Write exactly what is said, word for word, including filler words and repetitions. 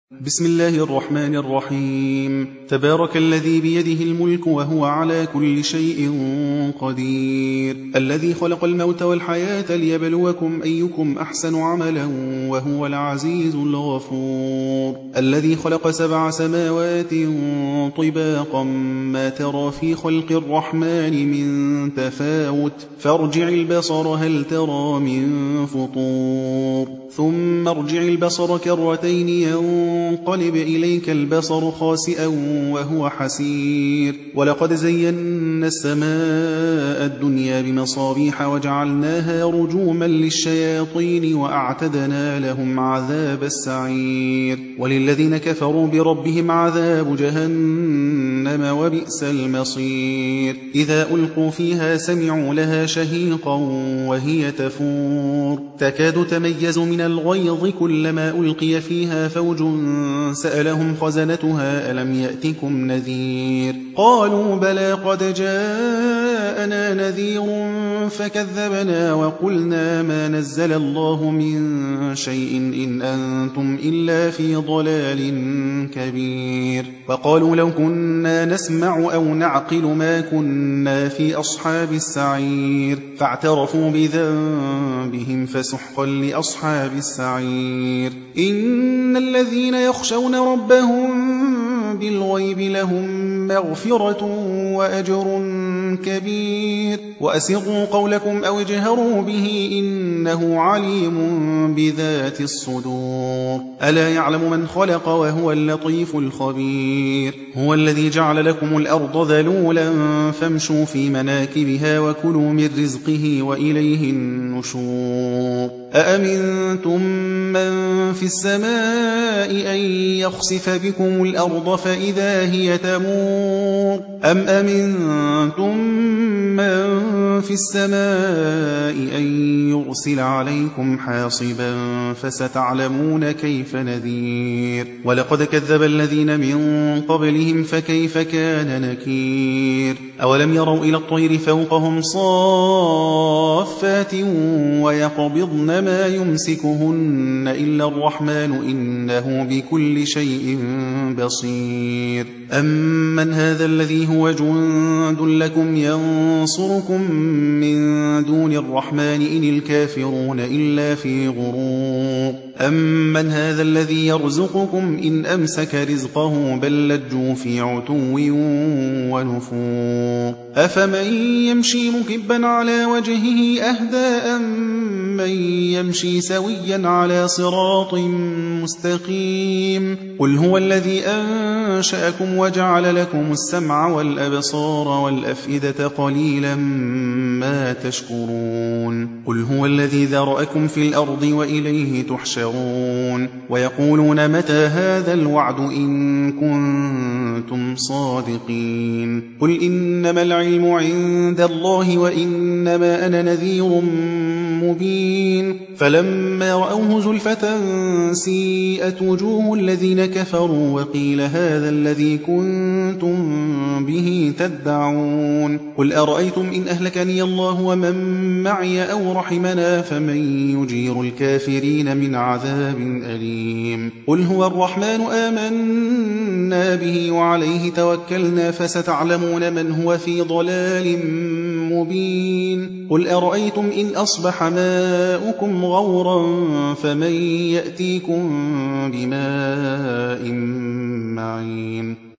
بسم الله الرحمن الرحيم. تبارك الذي بيده الملك وهو على كل شيء قدير، الذي خلق الموت والحياة ليبلوكم أيكم أحسن عملا وهو العزيز الغفور، الذي خلق سبع سماوات طباقا ما ترى في خلق الرحمن من تفاوت فارجع البصر هل ترى من فطور ثم ارجع البصر كرتين ينقلب إليك البصر خاسئا وهو حسير، ولقد زينا السماء الدنيا بمصابيح وجعلناها رجوما للشياطين وأعتدنا لهم عذاب السعير، وللذين كفروا بربهم عذاب جهنم وبئس المصير. إذا ألقوا فيها سمعوا لها شهيقا وهي تفور تكاد تميز من الغيظ كلما ألقي فيها فوج سألهم خزنتها ألم يأتكم نذير قالوا بلى قد جاءنا نذير فكذبنا وقلنا ما نزل الله من شيء إن أنتم إلا في ضلال كبير. وقالوا لو كنا نسمع أو نعقل ما كنا في أصحاب السعير فاعترفوا بذنبهم فسحقا لأصحاب السعير. إن الذين يخشون ربهم بالغيب لهم مغفرة وأجر كبير. وأسروا قولكم أو اجهروا به إنه عليم بذات الصدور. ألا يعلم من خلق وهو اللطيف الخبير. هو الذي جعل لكم الأرض ذلولا فامشوا في مناكبها وكلوا من رزقه وإليه النشور. أأمنتم من في السماء أن يخسف بكم الأرض فإذا هي تمور أم أمنتم من في السماء أن يرسل عليكم حاصبا فستعلمون كيف نذير. ولقد كذب الذين من قبلهم فكيف كان نكير. أولم يروا إلى الطير فوقهم صافات ويقبضن ما يمسكهن إلا الرحمن إنه بكل شيء بصير. أمن هذا الذي هو جند لكم ينصركم من دون الرحمن إن الكافرون إلا في غرور. أمن هذا الذي يرزقكم إن أمسك رزقه بل لجوا في عتو ونفور. أفمن يمشي مكبا على وجهه أهدى أمن يمشي سويا على صراط مستقيم. قل هو الذي أنشأكم وجعل لكم السمع والأبصار والأفئدة قليلا ما تشكرون. قل هو الذي ذرأكم في الأرض وإليه تحشرون. ويقولون متى هذا الوعد إن كنتم صادقين. قل إنما العلم عند الله وإنما أنا نذير مبين. فلما رأوه زلفة سيئت وجوه الذين كفروا وقيل هذا الذي كنتم به تدعون. قل أرأيتم إن أهلكني الله ومن معي أو رحمنا فمن يجير الكافرين من عذاب أليم. قل هو الرحمن آمنا به وعليه توكلنا فستعلمون من هو في ضلال مبين. قل أرأيتم إن أصبح ماؤكم غورا فمن يأتيكم بماء معين.